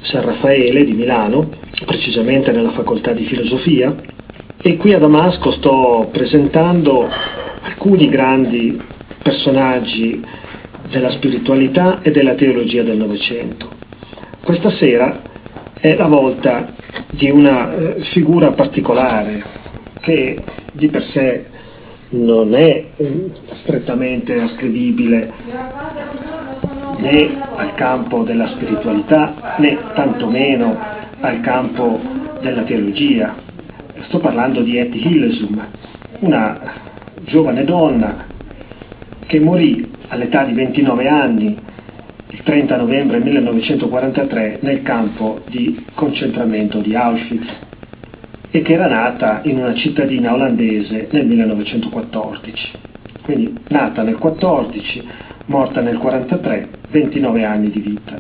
San Raffaele di Milano, precisamente nella facoltà di filosofia, e qui a Damasco sto presentando alcuni grandi personaggi della spiritualità e della teologia del Novecento. Questa sera è la volta di una figura particolare che di per sé non è strettamente ascrivibile né al campo della spiritualità né tantomeno al campo della teologia. Sto parlando di Etty Hillesum, una giovane donna che morì all'età di 29 anni il 30 novembre 1943 nel campo di concentramento di Auschwitz e che era nata in una cittadina olandese nel 1914. Quindi nata nel 14, morta nel 43, 29 anni di vita.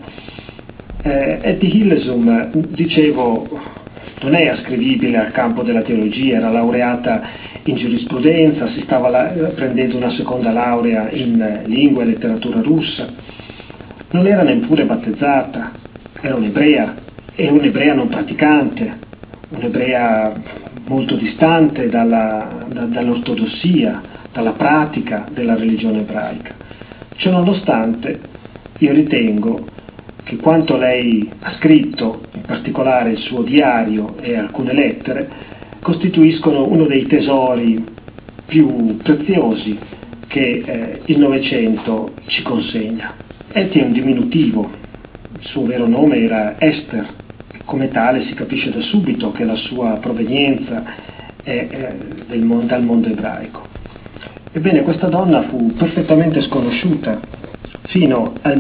Etty Hillesum, dicevo, non è ascrivibile al campo della teologia, era laureata in giurisprudenza, si stava prendendo una seconda laurea in lingua e letteratura russa, non era neppure battezzata, era un'ebrea, e un'ebrea non praticante, un'ebrea molto distante dall'ortodossia, dalla pratica della religione ebraica. Ciononostante, io ritengo che quanto lei ha scritto, in particolare il suo diario e alcune lettere, costituiscono uno dei tesori più preziosi che il Novecento ci consegna. Etty è un diminutivo, il suo vero nome era Esther, e come tale si capisce da subito che la sua provenienza è dal mondo ebraico. Ebbene, questa donna fu perfettamente sconosciuta fino al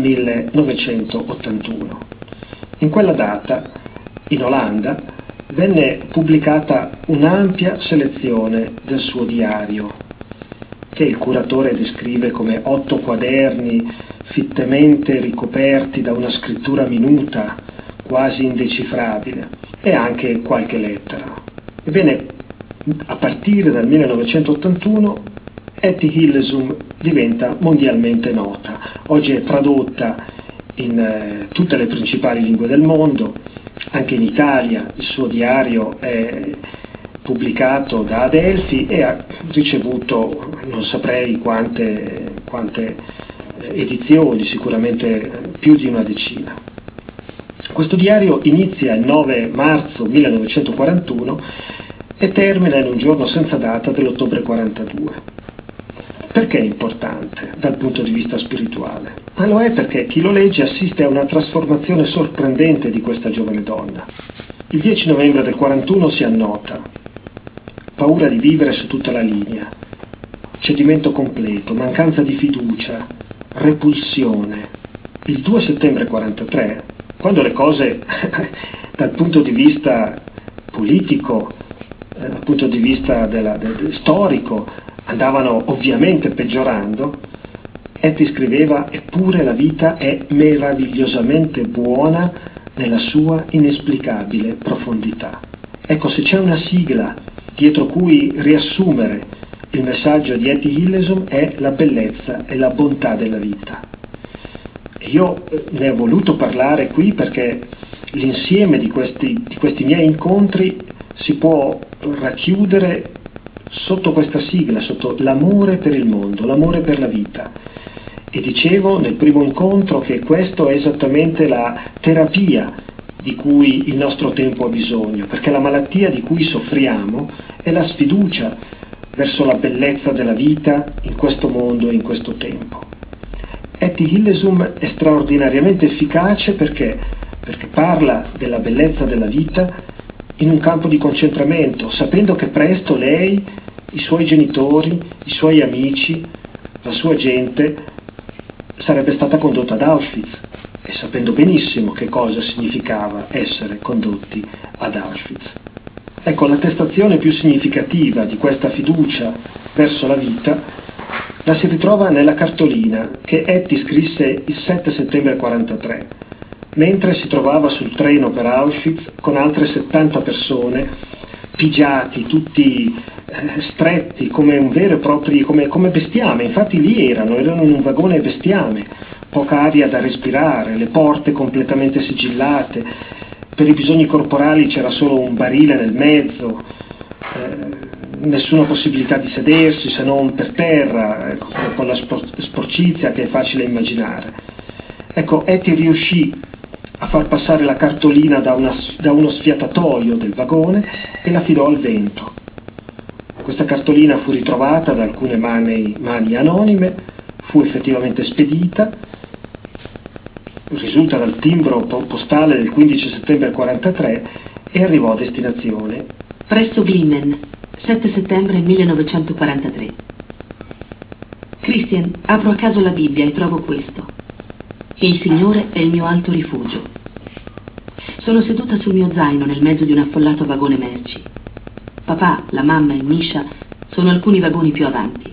1981. In quella data, in Olanda, venne pubblicata un'ampia selezione del suo diario, che il curatore descrive come 8 quaderni fittemente ricoperti da una scrittura minuta, quasi indecifrabile, e anche qualche lettera. Ebbene, a partire dal 1981, Etty Hillesum diventa mondialmente nota. Oggi è tradotta in tutte le principali lingue del mondo, anche in Italia il suo diario è pubblicato da Adelphi e ha ricevuto non saprei quante edizioni, sicuramente più di una decina. Questo diario inizia il 9 marzo 1941 e termina in un giorno senza data dell'ottobre 42. Perché è importante dal punto di vista spirituale? Ma lo è perché chi lo legge assiste a una trasformazione sorprendente di questa giovane donna. Il 10 novembre del 41 si annota: paura di vivere su tutta la linea, cedimento completo, mancanza di fiducia, repulsione. Il 2 settembre 43, quando le cose dal punto di vista politico, dal punto di vista storico, andavano ovviamente peggiorando, Etty scriveva: eppure la vita è meravigliosamente buona nella sua inesplicabile profondità. Ecco, se c'è una sigla dietro cui riassumere il messaggio di Etty Hillesum è la bellezza e la bontà della vita. E io ne ho voluto parlare qui perché l'insieme di questi miei incontri si può racchiudere sotto questa sigla, sotto l'amore per il mondo, l'amore per la vita. E dicevo nel primo incontro che questo è esattamente la terapia di cui il nostro tempo ha bisogno, perché la malattia di cui soffriamo è la sfiducia verso la bellezza della vita in questo mondo e in questo tempo. Etty Hillesum è straordinariamente efficace perché parla della bellezza della vita in un campo di concentramento, sapendo che presto lei, i suoi genitori, i suoi amici, la sua gente sarebbe stata condotta ad Auschwitz, e sapendo benissimo che cosa significava essere condotti ad Auschwitz. Ecco, l'attestazione più significativa di questa fiducia verso la vita la si ritrova nella cartolina che Etty scrisse il 7 settembre 43, mentre si trovava sul treno per Auschwitz con altre 70 persone, pigiati, tutti stretti come un vero e proprio, come bestiame. Infatti lì erano in un vagone bestiame, poca aria da respirare, le porte completamente sigillate, per i bisogni corporali c'era solo un barile nel mezzo, nessuna possibilità di sedersi se non per terra, con la sporcizia che è facile immaginare. Ecco, Etty riuscì a far passare la cartolina da uno sfiatatoio del vagone e la filò al vento. Questa cartolina fu ritrovata da alcune mani anonime, fu effettivamente spedita, risulta dal timbro postale del 15 settembre 1943 e arrivò a destinazione. Presso Glimmen, 7 settembre 1943. Christian, apro a caso la Bibbia e trovo questo. Il Signore è il mio alto rifugio. Sono seduta sul mio zaino nel mezzo di un affollato vagone merci. Papà, la mamma e Misha sono alcuni vagoni più avanti.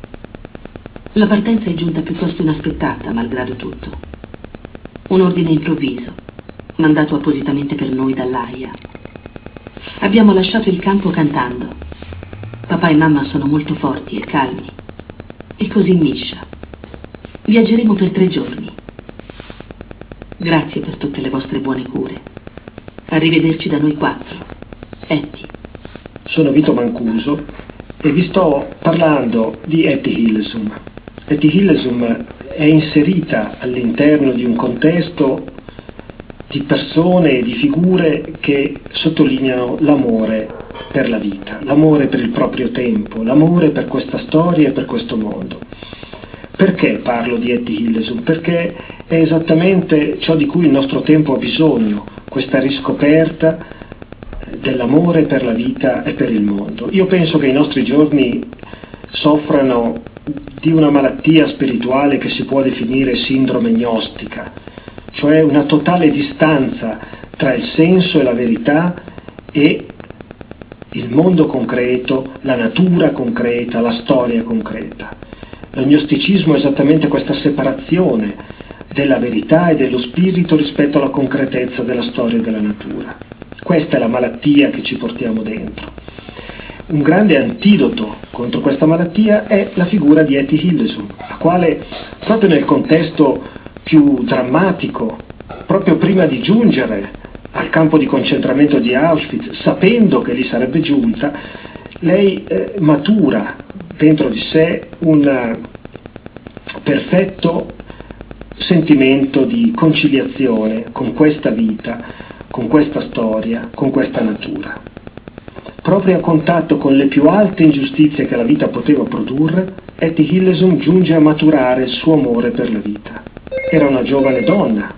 La partenza è giunta piuttosto inaspettata, malgrado tutto. Un ordine improvviso, mandato appositamente per noi dall'AIA. Abbiamo lasciato il campo cantando. Papà e mamma sono molto forti e calmi. E così Misha. Viaggeremo per 3 giorni. Grazie per tutte le vostre buone cure. Arrivederci da noi 4. Etty. Sono Vito Mancuso e vi sto parlando di Etty Hillesum. Etty Hillesum è inserita all'interno di un contesto di persone e di figure che sottolineano l'amore per la vita, l'amore per il proprio tempo, l'amore per questa storia e per questo mondo. Perché parlo di Etty Hillesum? Perché è esattamente ciò di cui il nostro tempo ha bisogno, questa riscoperta dell'amore per la vita e per il mondo. Io penso che i nostri giorni soffrano di una malattia spirituale che si può definire sindrome gnostica, cioè una totale distanza tra il senso e la verità e il mondo concreto, la natura concreta, la storia concreta. Lo gnosticismo è esattamente questa separazione della verità e dello spirito rispetto alla concretezza della storia e della natura. Questa è la malattia che ci portiamo dentro. Un grande antidoto contro questa malattia è la figura di Etty Hillesum, la quale, proprio nel contesto più drammatico, proprio prima di giungere al campo di concentramento di Auschwitz, sapendo che lì sarebbe giunta, lei matura dentro di sé un perfetto sentimento di conciliazione con questa vita, con questa storia, con questa natura. Proprio a contatto con le più alte ingiustizie che la vita poteva produrre, Etty Hillesum giunge a maturare il suo amore per la vita. Era una giovane donna,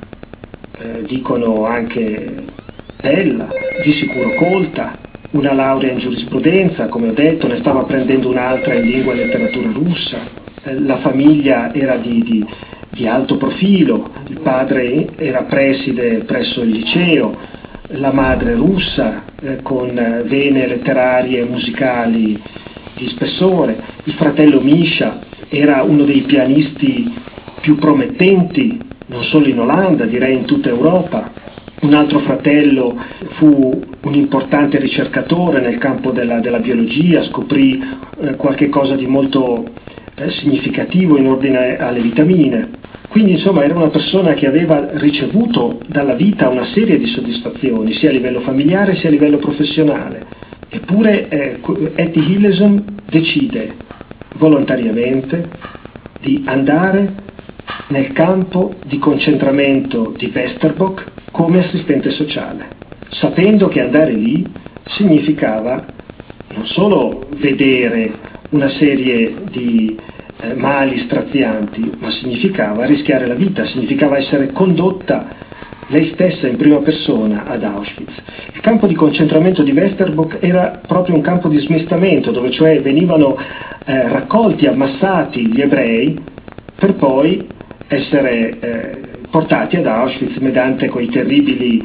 dicono anche bella, di sicuro colta, una laurea in giurisprudenza, come ho detto, ne stava prendendo un'altra in lingua e letteratura russa. La famiglia era di alto profilo, il padre era preside presso il liceo, la madre russa con vene letterarie e musicali di spessore, il fratello Misha era uno dei pianisti più promettenti, non solo in Olanda, direi in tutta Europa. Un altro fratello fu un importante ricercatore nel campo della biologia, scoprì qualche cosa di molto significativo in ordine alle vitamine. Quindi insomma era una persona che aveva ricevuto dalla vita una serie di soddisfazioni, sia a livello familiare sia a livello professionale. Eppure Etty Hillesum decide volontariamente di andare nel campo di concentramento di Westerbork come assistente sociale, sapendo che andare lì significava non solo vedere una serie di mali strazianti, ma significava rischiare la vita, significava essere condotta lei stessa in prima persona ad Auschwitz. Il campo di concentramento di Westerbork era proprio un campo di smistamento, dove cioè venivano raccolti, ammassati gli ebrei per poi essere portati ad Auschwitz mediante quei terribili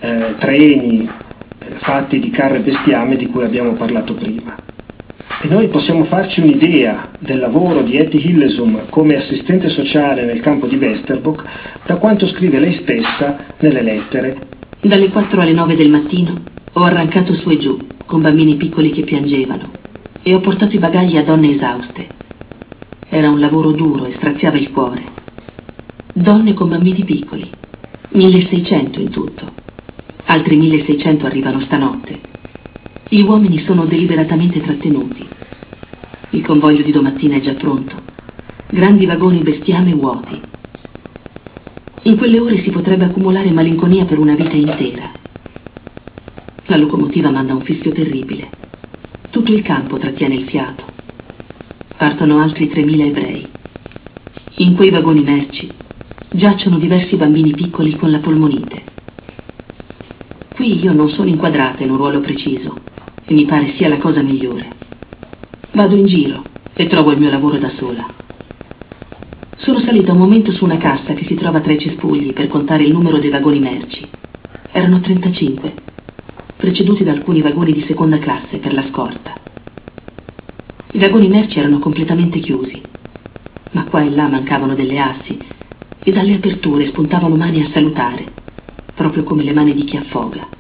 treni fatti di carro e bestiame di cui abbiamo parlato prima. E noi possiamo farci un'idea del lavoro di Etty Hillesum come assistente sociale nel campo di Westerbork da quanto scrive lei stessa nelle lettere. Dalle 4 alle 9 del mattino ho arrancato su e giù con bambini piccoli che piangevano e ho portato i bagagli a donne esauste. Era un lavoro duro e straziava il cuore. donne con bambini piccoli, 1600 in tutto. Altri 1600 arrivano stanotte. Gli uomini sono deliberatamente trattenuti. Il convoglio di domattina è già pronto. Grandi vagoni bestiame vuoti. In quelle ore si potrebbe accumulare malinconia per una vita intera. La locomotiva manda un fischio terribile. Tutto il campo trattiene il fiato. Partono altri 3000 ebrei. In quei vagoni merci giacciono diversi bambini piccoli con la polmonite. Qui io non sono inquadrata in un ruolo preciso e mi pare sia la cosa migliore. Vado in giro e trovo il mio lavoro da sola. Sono salita un momento su una cassa che si trova tra i cespugli per contare il numero dei vagoni merci. Erano 35, preceduti da alcuni vagoni di seconda classe per la scorta. I vagoni merci erano completamente chiusi, ma qua e là mancavano delle assi e dalle aperture spuntavano mani a salutare, proprio come le mani di chi affoga.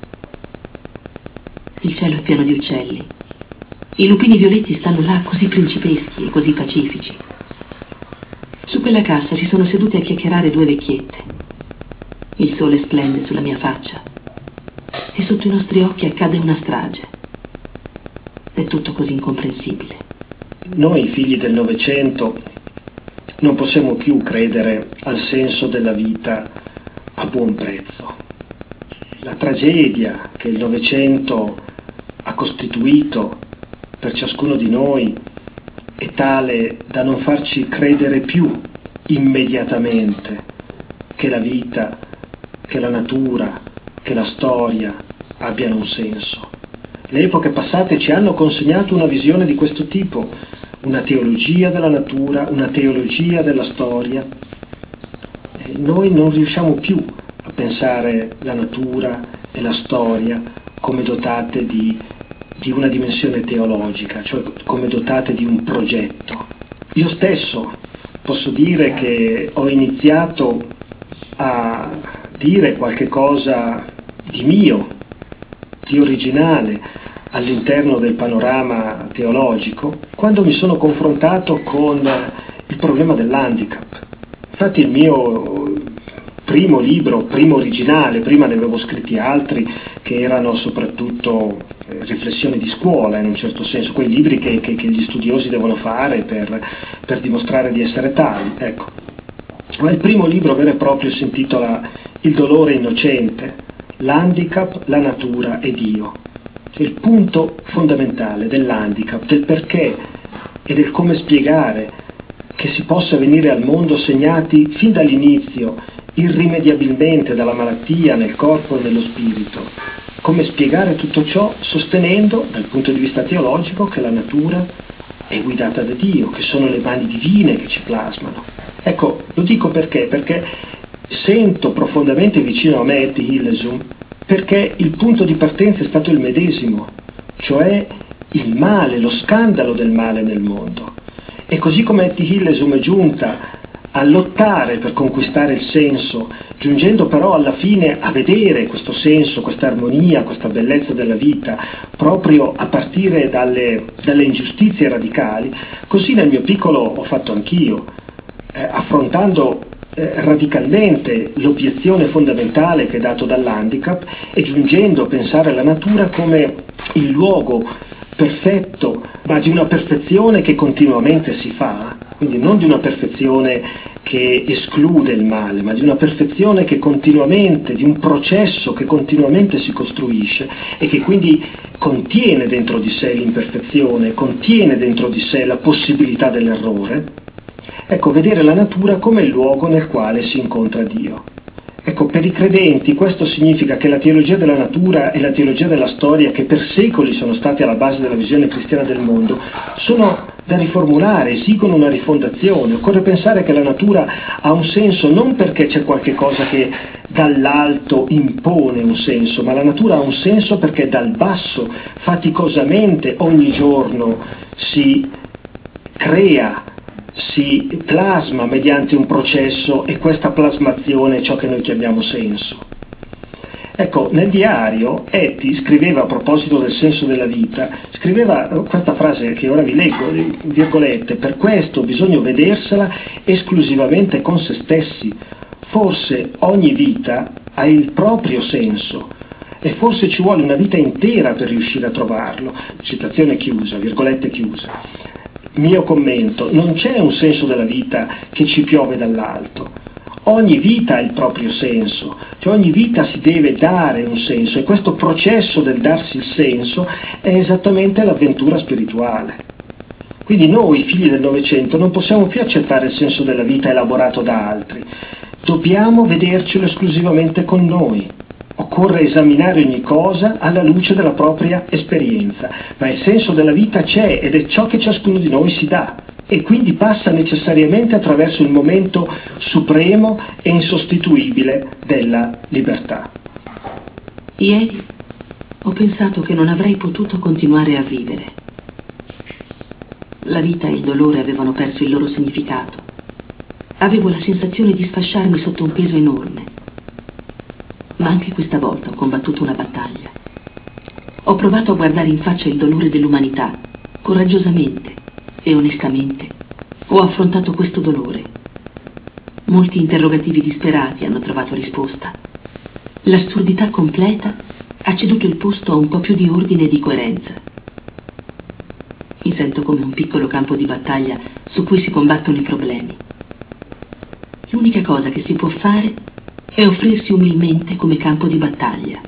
Il cielo è pieno di uccelli. I lupini violetti stanno là così principeschi e così pacifici. Su quella cassa si sono sedute a chiacchierare due vecchiette. Il sole splende sulla mia faccia e sotto i nostri occhi accade una strage. È tutto così incomprensibile. Noi, figli del Novecento, non possiamo più credere al senso della vita a buon prezzo. La tragedia che il Novecento ha costituito per ciascuno di noi è tale da non farci credere più immediatamente che la vita, che la natura, che la storia abbiano un senso. Le epoche passate ci hanno consegnato una visione di questo tipo, una teologia della natura, una teologia della storia. E noi non riusciamo più a pensare la natura e la storia come dotate di una dimensione teologica, cioè come dotate di un progetto. Io stesso posso dire che ho iniziato a dire qualche cosa di mio, di originale, all'interno del panorama teologico, quando mi sono confrontato con il problema dell'handicap. Infatti il mio primo libro, primo originale, prima ne avevo scritti altri che erano soprattutto riflessioni di scuola in un certo senso, quei libri che gli studiosi devono fare per dimostrare di essere tali, ecco. Ma il primo libro vero e proprio si intitola Il dolore innocente, l'handicap, la natura e Dio. Cioè il punto fondamentale dell'handicap, del perché e del come spiegare che si possa venire al mondo segnati fin dall'inizio irrimediabilmente dalla malattia nel corpo e nello spirito. Come spiegare tutto ciò sostenendo, dal punto di vista teologico, che la natura è guidata da Dio, che sono le mani divine che ci plasmano. Ecco, lo dico perché sento profondamente vicino a me Etty Hillesum, perché il punto di partenza è stato il medesimo, cioè il male, lo scandalo del male nel mondo. E così come Etty Hillesum è giunta a lottare per conquistare il senso, giungendo però alla fine a vedere questo senso, questa armonia, questa bellezza della vita, proprio a partire dalle ingiustizie radicali, così nel mio piccolo ho fatto anch'io, affrontando radicalmente l'obiezione fondamentale che è dato dall'handicap e giungendo a pensare alla natura come il luogo perfetto, ma di una perfezione che continuamente si fa, quindi non di una perfezione che esclude il male, ma di una perfezione che continuamente, di un processo che continuamente si costruisce e che quindi contiene dentro di sé l'imperfezione, contiene dentro di sé la possibilità dell'errore. Ecco, vedere la natura come il luogo nel quale si incontra Dio. Ecco, per i credenti questo significa che la teologia della natura e la teologia della storia, che per secoli sono state alla base della visione cristiana del mondo, sono da riformulare, esigono una rifondazione. Occorre pensare che la natura ha un senso non perché c'è qualche cosa che dall'alto impone un senso, ma la natura ha un senso perché dal basso, faticosamente, ogni giorno si crea, si plasma mediante un processo e questa plasmazione è ciò che noi chiamiamo senso. Ecco, nel diario Etty scriveva a proposito del senso della vita, scriveva questa frase che ora vi leggo, virgolette: per questo bisogna vedersela esclusivamente con se stessi, forse ogni vita ha il proprio senso e forse ci vuole una vita intera per riuscire a trovarlo. Citazione chiusa, virgolette chiuse. Mio commento: non c'è un senso della vita che ci piove dall'alto. Ogni vita ha il proprio senso, cioè ogni vita si deve dare un senso, e questo processo del darsi il senso è esattamente l'avventura spirituale. Quindi noi, figli del Novecento, non possiamo più accettare il senso della vita elaborato da altri. Dobbiamo vedercelo esclusivamente con noi. Occorre esaminare ogni cosa alla luce della propria esperienza, ma il senso della vita c'è ed è ciò che ciascuno di noi si dà, e quindi passa necessariamente attraverso il momento supremo e insostituibile della libertà. Ieri ho pensato che non avrei potuto continuare a vivere. La vita e il dolore avevano perso il loro significato. Avevo la sensazione di sfasciarmi sotto un peso enorme. Ma anche questa volta ho combattuto una battaglia. Ho provato a guardare in faccia il dolore dell'umanità, coraggiosamente e onestamente. Ho affrontato questo dolore. Molti interrogativi disperati hanno trovato risposta. L'assurdità completa ha ceduto il posto a un po' più di ordine e di coerenza. Mi sento come un piccolo campo di battaglia su cui si combattono i problemi. L'unica cosa che si può fare è offrirsi umilmente come campo di battaglia.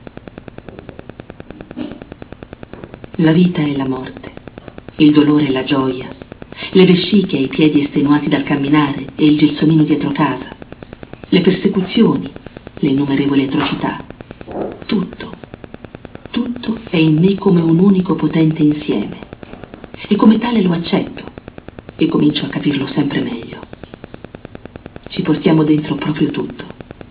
La vita e la morte, il dolore e la gioia, le vesciche e i piedi estenuati dal camminare e il gelsomino dietro casa, le persecuzioni, le innumerevoli atrocità, tutto è in me come un unico potente insieme. E come tale lo accetto e comincio a capirlo sempre meglio. Ci portiamo dentro proprio tutto.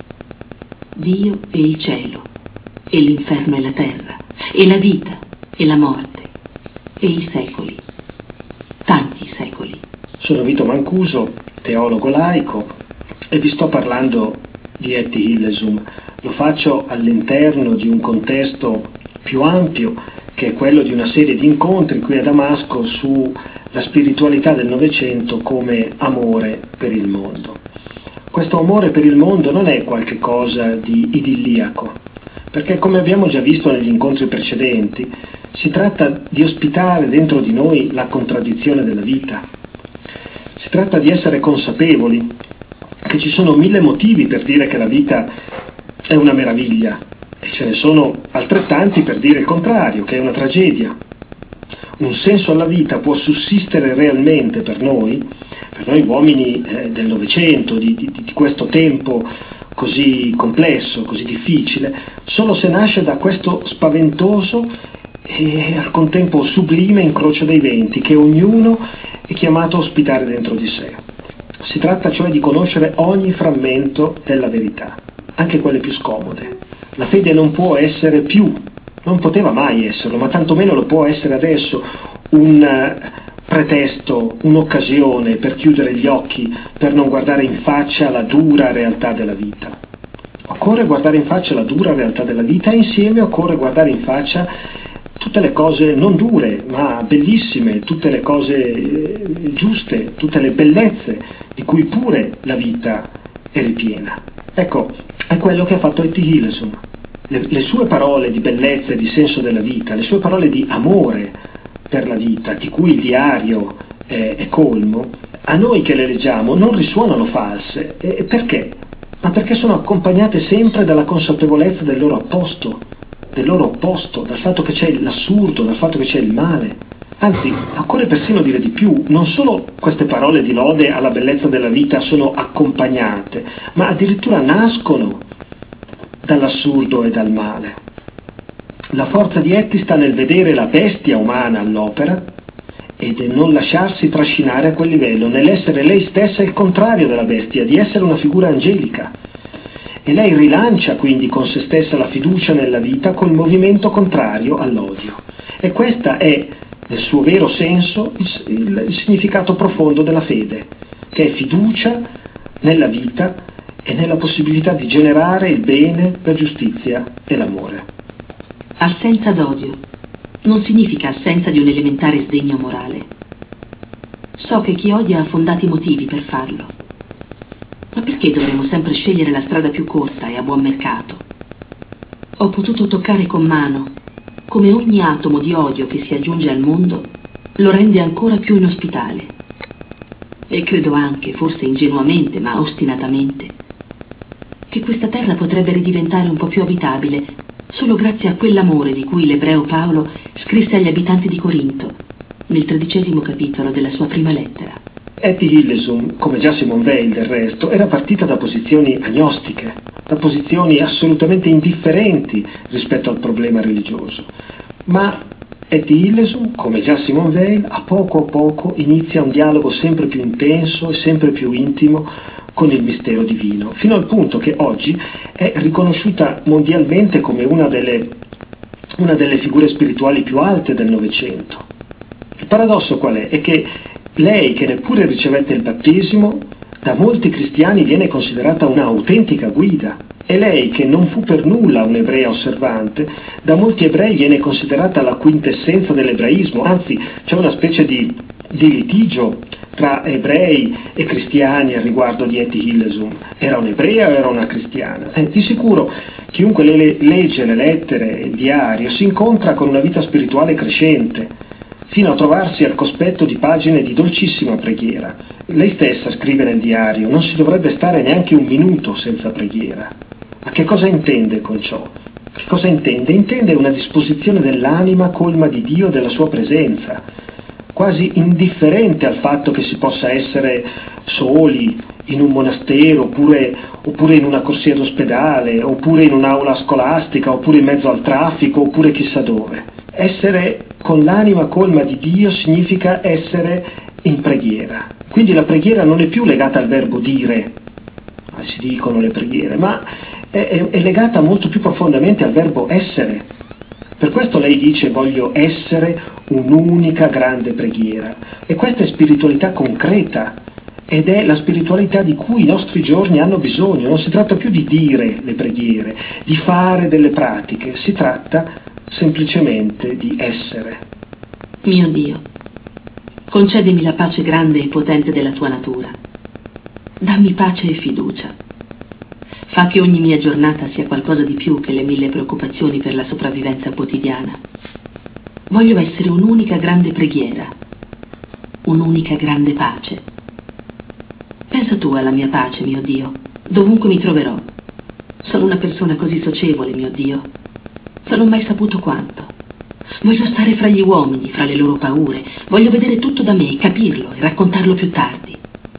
Dio e il cielo, e l'inferno e la terra, e la vita e la morte, e i secoli, tanti secoli. Sono Vito Mancuso, teologo laico, e vi sto parlando di Etty Hillesum. Lo faccio all'interno di un contesto più ampio, che è quello di una serie di incontri qui a Damasco sulla spiritualità del Novecento come amore per il mondo. Questo amore per il mondo non è qualche cosa di idilliaco, perché come abbiamo già visto negli incontri precedenti, si tratta di ospitare dentro di noi la contraddizione della vita. Si tratta di essere consapevoli che ci sono 1000 motivi per dire che la vita è una meraviglia, e ce ne sono altrettanti per dire il contrario, che è una tragedia. Un senso alla vita può sussistere realmente per noi uomini del Novecento, di questo tempo così complesso, così difficile, solo se nasce da questo spaventoso e al contempo sublime incrocio dei venti che ognuno è chiamato a ospitare dentro di sé. Si tratta cioè di conoscere ogni frammento della verità, anche quelle più scomode. La fede non può essere più, non poteva mai esserlo, ma tantomeno lo può essere adesso, un pretesto, un'occasione per chiudere gli occhi, per non guardare in faccia la dura realtà della vita. Occorre guardare in faccia la dura realtà della vita e insieme occorre guardare in faccia tutte le cose non dure, ma bellissime, tutte le cose giuste, tutte le bellezze di cui pure la vita è ripiena. Ecco, è quello che ha fatto Etty Hillesum. Le sue parole di bellezza e di senso della vita, le sue parole di amore per la vita, di cui il diario è colmo, a noi che le leggiamo non risuonano false. E perché? Ma perché sono accompagnate sempre dalla consapevolezza del loro opposto, dal fatto che c'è l'assurdo, dal fatto che c'è il male. Anzi, occorre persino dire di più, non solo queste parole di lode alla bellezza della vita sono accompagnate, ma addirittura nascono dall'assurdo e dal male. La forza di Etty sta nel vedere la bestia umana all'opera e nel non lasciarsi trascinare a quel livello, nell'essere lei stessa il contrario della bestia, di essere una figura angelica. E lei rilancia quindi con se stessa la fiducia nella vita col movimento contrario all'odio. E questa è, nel suo vero senso, il significato profondo della fede, che è fiducia nella vita e nella possibilità di generare il bene, la giustizia e l'amore. Assenza d'odio non significa assenza di un elementare sdegno morale. So che chi odia ha fondati motivi per farlo. Ma perché dovremmo sempre scegliere la strada più corta e a buon mercato? Ho potuto toccare con mano come ogni atomo di odio che si aggiunge al mondo lo rende ancora più inospitale. E credo anche, forse ingenuamente ma ostinatamente, che questa terra potrebbe ridiventare un po' più abitabile solo grazie a quell'amore di cui l'ebreo Paolo scrisse agli abitanti di Corinto nel 13° capitolo della sua prima lettera. Etty Hillesum, come già Simone Weil del resto, era partita da posizioni agnostiche, da posizioni assolutamente indifferenti rispetto al problema religioso. Ma Etty Hillesum, come già Simone Weil, a poco inizia un dialogo sempre più intenso e sempre più intimo con il mistero divino, fino al punto che oggi è riconosciuta mondialmente come una delle figure spirituali più alte del Novecento. Il paradosso qual è? È che lei, che neppure ricevette il battesimo, da molti cristiani viene considerata una autentica guida. E lei, che non fu per nulla un'ebrea osservante, da molti ebrei viene considerata la quintessenza dell'ebraismo. Anzi, c'è una specie di litigio tra ebrei e cristiani al riguardo di Etty Hillesum. Era un'ebrea o era una cristiana? Di sicuro chiunque legge le lettere e il diario si incontra con una vita spirituale crescente, fino a trovarsi al cospetto di pagine di dolcissima preghiera. Lei stessa scrive nel diario: non si dovrebbe stare neanche un minuto senza preghiera. Ma che cosa intende con ciò? Che cosa intende? Intende una disposizione dell'anima colma di Dio e della sua presenza, quasi indifferente al fatto che si possa essere soli in un monastero, oppure in una corsia d'ospedale, oppure in un'aula scolastica, oppure in mezzo al traffico, oppure chissà dove. Essere con l'anima colma di Dio significa essere in preghiera. Quindi la preghiera non è più legata al verbo dire, si dicono le preghiere, ma è legata molto più profondamente al verbo essere. Per questo lei dice: voglio essere un'unica grande preghiera. E questa è spiritualità concreta, ed è la spiritualità di cui i nostri giorni hanno bisogno. Non si tratta più di dire le preghiere, di fare delle pratiche, si tratta semplicemente di essere. Mio Dio, concedimi la pace grande e potente della tua natura. Dammi pace e fiducia. Fa che ogni mia giornata sia qualcosa di più che le 1000 preoccupazioni per la sopravvivenza quotidiana. Voglio essere un'unica grande preghiera, un'unica grande pace. Pensa tu alla mia pace, mio Dio, dovunque mi troverò. Sono una persona così socievole, mio Dio. Non ho mai saputo quanto. Voglio stare fra gli uomini, fra le loro paure. Voglio vedere tutto da me, capirlo e raccontarlo più tardi.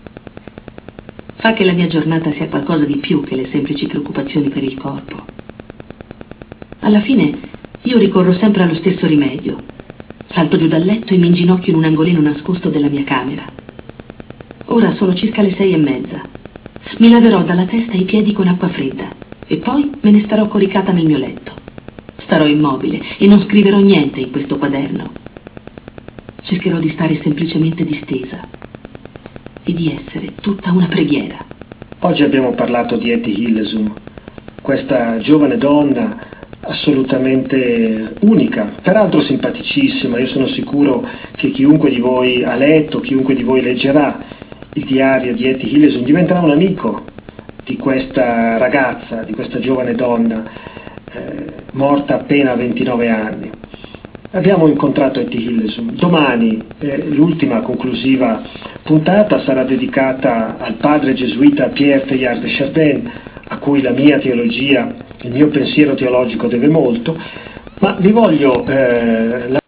Fa che la mia giornata sia qualcosa di più che le semplici preoccupazioni per il corpo. Alla fine io ricorro sempre allo stesso rimedio. Salto giù dal letto e mi inginocchio in un angolino nascosto della mia camera. Ora sono circa le 6:30. Mi laverò dalla testa ai piedi con acqua fredda e poi me ne starò coricata nel mio letto. Starò immobile e non scriverò niente in questo quaderno. Cercherò di stare semplicemente distesa e di essere tutta una preghiera. Oggi abbiamo parlato di Etty Hillesum, questa giovane donna assolutamente unica, peraltro simpaticissima. Io sono sicuro che chiunque di voi ha letto, chiunque di voi leggerà il diario di Etty Hillesum diventerà un amico di questa ragazza, di questa giovane donna morta appena a 29 anni. Abbiamo incontrato Etty Hillesum. Domani l'ultima conclusiva puntata sarà dedicata al padre gesuita Pierre Teilhard de Chardin, a cui la mia teologia, il mio pensiero teologico deve molto, ma vi voglio